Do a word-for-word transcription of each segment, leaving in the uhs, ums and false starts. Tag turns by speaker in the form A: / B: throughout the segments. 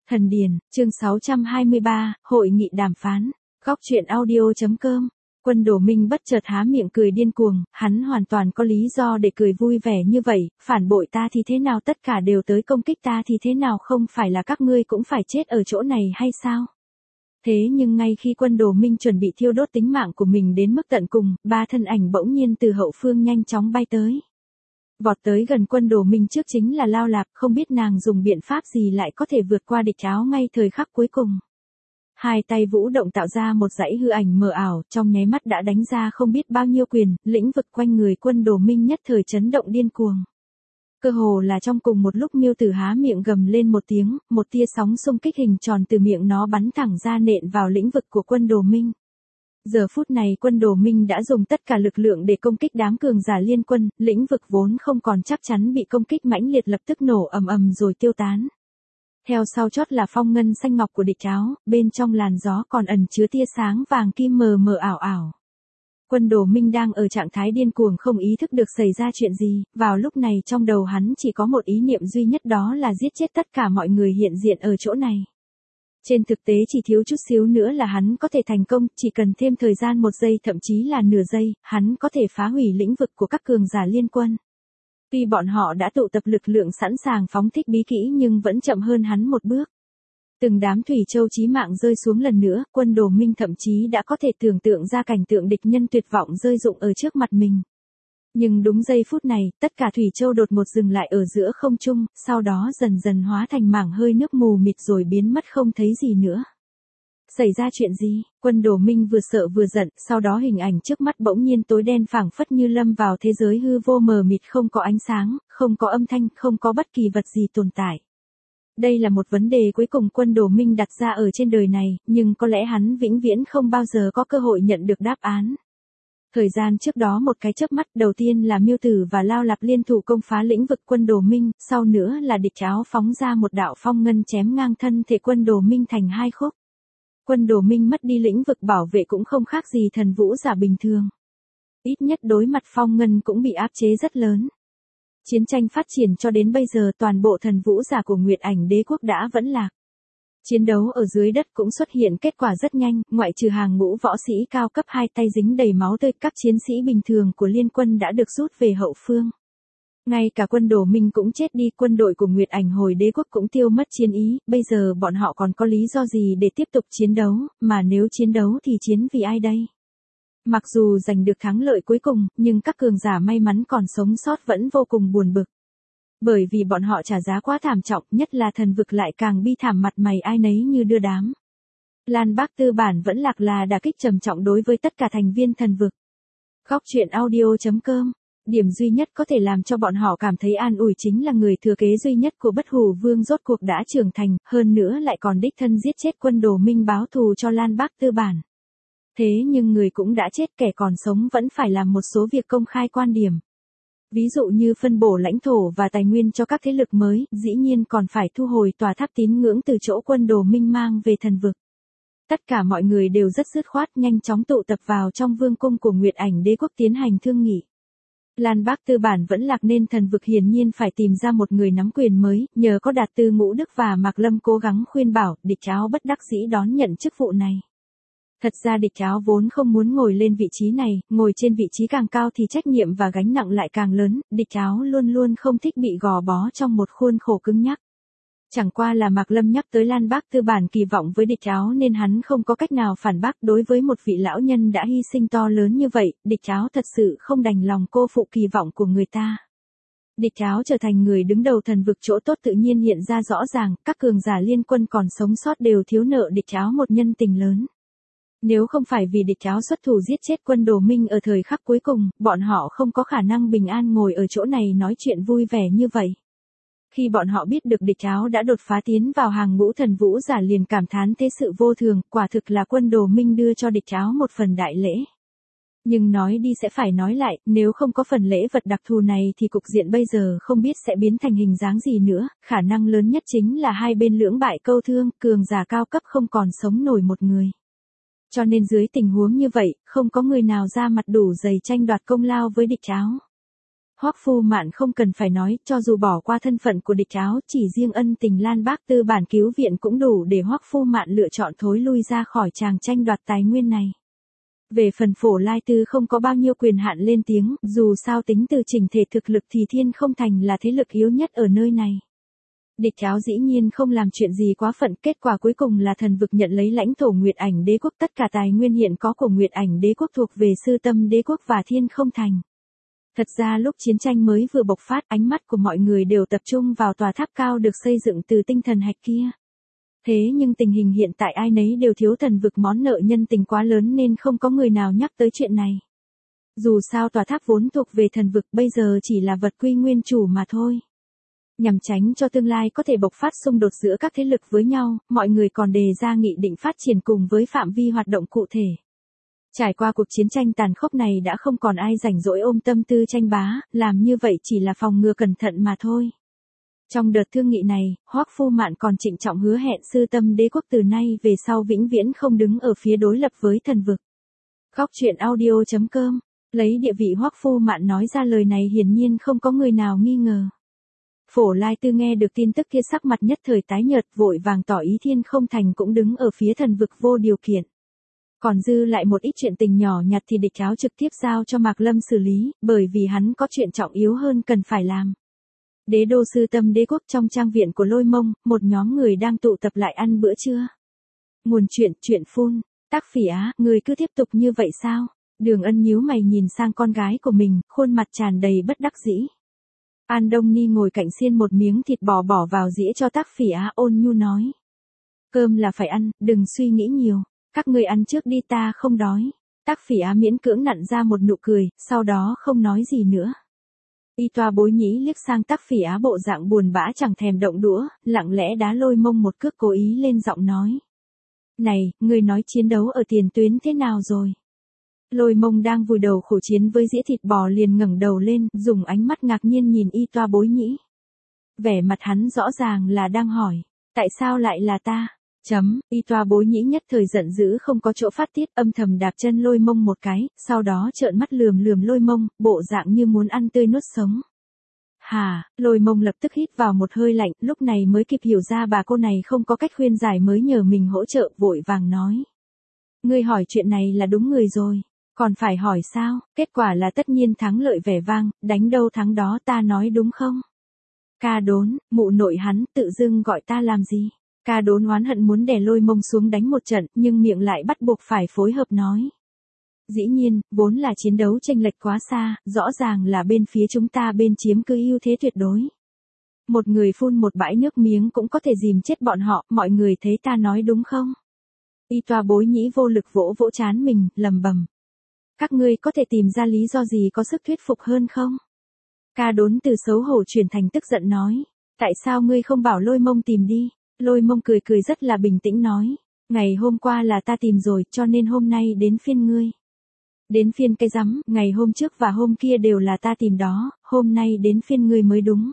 A: Thần Điền, chương sáu trăm hai mươi ba, Hội nghị đàm phán. Góc truyện audio.com. Quân Đồ Minh bất chợt há miệng cười điên cuồng, hắn hoàn toàn có lý do để cười vui vẻ như vậy, phản bội ta thì thế nào, tất cả đều tới công kích ta thì thế nào, không phải là các ngươi cũng phải chết ở chỗ này hay sao? Thế nhưng ngay khi Quân Đồ Minh chuẩn bị thiêu đốt tính mạng của mình đến mức tận cùng, ba thân ảnh bỗng nhiên từ hậu phương nhanh chóng bay tới. Vọt tới gần Quân Đồ Minh trước chính là Lao Lạp, không biết nàng dùng biện pháp gì lại có thể vượt qua địch áo ngay thời khắc cuối cùng. Hai tay vũ động tạo ra một dãy hư ảnh mờ ảo, trong nháy mắt đã đánh ra không biết bao nhiêu quyền, lĩnh vực quanh người Quân Đồ Minh nhất thời chấn động điên cuồng. Cơ hồ là trong cùng một lúc Miêu Tử há miệng gầm lên một tiếng, một tia sóng xung kích hình tròn từ miệng nó bắn thẳng ra nện vào lĩnh vực của Quân Đồ Minh. Giờ phút này Quân Đồ Minh đã dùng tất cả lực lượng để công kích đám cường giả liên quân, lĩnh vực vốn không còn chắc chắn bị công kích mãnh liệt lập tức nổ ầm ầm rồi tiêu tán. Theo sau chót là phong ngân xanh ngọc của địch áo, bên trong làn gió còn ẩn chứa tia sáng vàng kim mờ mờ ảo ảo. Quân Đồ Minh đang ở trạng thái điên cuồng không ý thức được xảy ra chuyện gì, vào lúc này trong đầu hắn chỉ có một ý niệm duy nhất, đó là giết chết tất cả mọi người hiện diện ở chỗ này. Trên thực tế chỉ thiếu chút xíu nữa là hắn có thể thành công, chỉ cần thêm thời gian một giây thậm chí là nửa giây, hắn có thể phá hủy lĩnh vực của các cường giả liên quân. Tuy bọn họ đã tụ tập lực lượng sẵn sàng phóng thích bí kỹ nhưng vẫn chậm hơn hắn một bước. Từng đám thủy châu chí mạng rơi xuống lần nữa, Quân Đồ Minh thậm chí đã có thể tưởng tượng ra cảnh tượng địch nhân tuyệt vọng rơi rụng ở trước mặt mình. Nhưng đúng giây phút này, tất cả thủy châu đột ngột dừng lại ở giữa không trung, sau đó dần dần hóa thành mảng hơi nước mù mịt rồi biến mất không thấy gì nữa. Xảy ra chuyện gì? Quân Đồ Minh vừa sợ vừa giận, sau đó hình ảnh trước mắt bỗng nhiên tối đen phảng phất như lâm vào thế giới hư vô mờ mịt, không có ánh sáng, không có âm thanh, không có bất kỳ vật gì tồn tại. Đây là một vấn đề cuối cùng Quân Đồ Minh đặt ra ở trên đời này, nhưng có lẽ hắn vĩnh viễn không bao giờ có cơ hội nhận được đáp án. Thời gian trước đó một cái chớp mắt, đầu tiên là Miêu Tử và Lao Lạp liên thủ công phá lĩnh vực Quân Đồ Minh, sau nữa là địch áo phóng ra một đạo phong ngân chém ngang thân thể Quân Đồ Minh thành hai khúc. Quân Đồ Minh mất đi lĩnh vực bảo vệ cũng không khác gì thần vũ giả bình thường. Ít nhất đối mặt phong ngân cũng bị áp chế rất lớn. Chiến tranh phát triển cho đến bây giờ toàn bộ thần vũ giả của Nguyệt Ảnh Đế quốc đã vẫn lạc. Chiến đấu ở dưới đất cũng xuất hiện kết quả rất nhanh, ngoại trừ hàng ngũ võ sĩ cao cấp hai tay dính đầy máu tươi, các chiến sĩ bình thường của liên quân đã được rút về hậu phương. Ngay cả Quân Đồ Minh cũng chết đi, quân đội của Nguyệt Ảnh Hồi Đế quốc cũng tiêu mất chiến ý, bây giờ bọn họ còn có lý do gì để tiếp tục chiến đấu, mà nếu chiến đấu thì chiến vì ai đây? Mặc dù giành được thắng lợi cuối cùng, nhưng các cường giả may mắn còn sống sót vẫn vô cùng buồn bực. Bởi vì bọn họ trả giá quá thảm trọng, nhất là thần vực lại càng bi thảm, mặt mày ai nấy như đưa đám. Lan Bác Tư Bản vẫn lạc là đả kích trầm trọng đối với tất cả thành viên thần vực. Góc truyện audio.com. Điểm duy nhất có thể làm cho bọn họ cảm thấy an ủi chính là người thừa kế duy nhất của Bất Hủ Vương rốt cuộc đã trưởng thành, hơn nữa lại còn đích thân giết chết Quân Đồ Minh báo thù cho Lan Bác Tư Bản. Thế nhưng người cũng đã chết, kẻ còn sống vẫn phải làm một số việc công khai quan điểm. Ví dụ như phân bổ lãnh thổ và tài nguyên cho các thế lực mới, dĩ nhiên còn phải thu hồi tòa tháp tín ngưỡng từ chỗ Quân Đồ Minh mang về thần vực. Tất cả mọi người đều rất dứt khoát, nhanh chóng tụ tập vào trong vương cung của Nguyệt Ảnh Đế quốc tiến hành thương nghị. Lan Bác Tư Bản vẫn lạc nên thần vực hiển nhiên phải tìm ra một người nắm quyền mới, nhờ có Đạt Tư Ngũ Đức và Mạc Lâm cố gắng khuyên bảo, địch áo bất đắc dĩ đón nhận chức vụ này. Thật ra địch áo vốn không muốn ngồi lên vị trí này, ngồi trên vị trí càng cao thì trách nhiệm và gánh nặng lại càng lớn, địch áo luôn luôn không thích bị gò bó trong một khuôn khổ cứng nhắc. Chẳng qua là Mạc Lâm nhắc tới Lan Bác Tư Bản kỳ vọng với địch áo nên hắn không có cách nào phản bác. Đối với một vị lão nhân đã hy sinh to lớn như vậy, địch áo thật sự không đành lòng cô phụ kỳ vọng của người ta. Địch áo trở thành người đứng đầu thần vực, chỗ tốt tự nhiên hiện ra rõ ràng, các cường giả liên quân còn sống sót đều thiếu nợ địch áo một nhân tình lớn. Nếu không phải vì địch áo xuất thủ giết chết Quân Đồ Minh ở thời khắc cuối cùng, bọn họ không có khả năng bình an ngồi ở chỗ này nói chuyện vui vẻ như vậy. Khi bọn họ biết được địch áo đã đột phá tiến vào hàng ngũ thần vũ giả liền cảm thán thế sự vô thường, quả thực là Quân Đồ Minh đưa cho địch áo một phần đại lễ. Nhưng nói đi sẽ phải nói lại, nếu không có phần lễ vật đặc thù này thì cục diện bây giờ không biết sẽ biến thành hình dáng gì nữa, khả năng lớn nhất chính là hai bên lưỡng bại câu thương, cường giả cao cấp không còn sống nổi một người. Cho nên dưới tình huống như vậy, không có người nào ra mặt đủ dày tranh đoạt công lao với địch áo. Hoắc Phu Mạn không cần phải nói, cho dù bỏ qua thân phận của địch áo, chỉ riêng ân tình Lan Bác Tư bản cứu viện cũng đủ để Hoắc Phu Mạn lựa chọn thối lui ra khỏi tràng tranh đoạt tài nguyên này. Về phần Phổ Lai Tư không có bao nhiêu quyền hạn lên tiếng, dù sao tính từ chỉnh thể thực lực thì Thiên Không Thành là thế lực yếu nhất ở nơi này. Địch áo dĩ nhiên không làm chuyện gì quá phận, kết quả cuối cùng là thần vực nhận lấy lãnh thổ Nguyệt Ảnh Đế quốc, tất cả tài nguyên hiện có của Nguyệt Ảnh Đế quốc thuộc về Sư Tâm Đế quốc và Thiên Không Thành. Thật ra lúc chiến tranh mới vừa bộc phát, ánh mắt của mọi người đều tập trung vào tòa tháp cao được xây dựng từ tinh thần hạch kia. Thế nhưng tình hình hiện tại ai nấy đều thiếu thần vực món nợ nhân tình quá lớn nên không có người nào nhắc tới chuyện này. Dù sao tòa tháp vốn thuộc về thần vực bây giờ chỉ là vật quy nguyên chủ mà thôi. Nhằm tránh cho tương lai có thể bộc phát xung đột giữa các thế lực với nhau, mọi người còn đề ra nghị định phát triển cùng với phạm vi hoạt động cụ thể. Trải qua cuộc chiến tranh tàn khốc này đã không còn ai rảnh rỗi ôm tâm tư tranh bá, làm như vậy chỉ là phòng ngừa cẩn thận mà thôi. Trong đợt thương nghị này, Hoắc Phu Mạn còn trịnh trọng hứa hẹn Sư Tâm Đế quốc từ nay về sau vĩnh viễn không đứng ở phía đối lập với thần vực. Góc truyện audio chấm com, lấy địa vị Hoắc Phu Mạn nói ra lời này hiển nhiên không có người nào nghi ngờ. Phổ Lai Tư nghe được tin tức kia sắc mặt nhất thời tái nhợt, vội vàng tỏ ý Thiên Không Thành cũng đứng ở phía thần vực vô điều kiện. Còn dư lại một ít chuyện tình nhỏ nhặt thì địch áo trực tiếp giao cho Mạc Lâm xử lý, bởi vì hắn có chuyện trọng yếu hơn cần phải làm. Đế đô Sư Tâm Đế quốc, trong trang viện của Lôi Mông, một nhóm người đang tụ tập lại ăn bữa trưa. Nguồn chuyện, chuyện phun, Tác Phỉ Á, người cứ tiếp tục như vậy sao? Đường Ân nhíu mày nhìn sang con gái của mình, khuôn mặt tràn đầy bất đắc dĩ. An Đông Ni ngồi cạnh xiên một miếng thịt bò bỏ vào dĩa cho Tác Phỉ Á, ôn nhu nói. Cơm là phải ăn, đừng suy nghĩ nhiều, các người ăn trước đi, ta không đói. Tác Phỉ Á miễn cưỡng nặn ra một nụ cười, sau đó không nói gì nữa. Y Toa Bối Nhĩ liếc sang Tác Phỉ Á bộ dạng buồn bã chẳng thèm động đũa, lặng lẽ đá Lôi Mông một cước, cố ý lên giọng nói. Này, người nói chiến đấu ở tiền tuyến thế nào rồi? Lôi Mông đang vùi đầu khổ chiến với dĩa thịt bò liền ngẩng đầu lên, dùng ánh mắt ngạc nhiên nhìn Y Toa Bối Nhĩ. Vẻ mặt hắn rõ ràng là đang hỏi, tại sao lại là ta? Chấm, Y Toa Bối Nhĩ nhất thời giận dữ không có chỗ phát tiết, âm thầm đạp chân Lôi Mông một cái, sau đó trợn mắt lườm lườm Lôi Mông, bộ dạng như muốn ăn tươi nuốt sống. Hà, Lôi Mông lập tức hít vào một hơi lạnh, lúc này mới kịp hiểu ra bà cô này không có cách khuyên giải mới nhờ mình hỗ trợ, vội vàng nói. Ngươi hỏi chuyện này là đúng người rồi, còn phải hỏi sao, kết quả là tất nhiên thắng lợi vẻ vang, đánh đâu thắng đó, ta nói đúng không? Ca Đốn, mụ nội hắn, tự dưng gọi ta làm gì? Ca Đốn oán hận muốn đè Lôi Mông xuống đánh một trận, nhưng miệng lại bắt buộc phải phối hợp nói. Dĩ nhiên, vốn là chiến đấu chênh lệch quá xa, rõ ràng là bên phía chúng ta bên chiếm cứ ưu thế tuyệt đối. Một người phun một bãi nước miếng cũng có thể dìm chết bọn họ, mọi người thấy ta nói đúng không? Y Toa Bối Nhĩ vô lực vỗ vỗ trán mình, lầm bầm. Các ngươi có thể tìm ra lý do gì có sức thuyết phục hơn không? Ca Đốn từ xấu hổ chuyển thành tức giận nói. Tại sao ngươi không bảo Lôi Mông tìm đi? Lôi Mông cười cười rất là bình tĩnh nói. Ngày hôm qua là ta tìm rồi, cho nên hôm nay đến phiên ngươi. Đến phiên cái rắm, ngày hôm trước và hôm kia đều là ta tìm đó, hôm nay đến phiên ngươi mới đúng.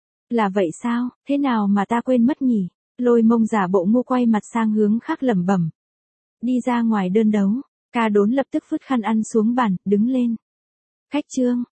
A: Là vậy sao, thế nào mà ta quên mất nhỉ? Lôi Mông giả bộ ngu quay mặt sang hướng khác lẩm bẩm. Đi ra ngoài đơn đấu, Ca Đốn lập tức vứt khăn ăn xuống bàn, đứng lên. Khách trương,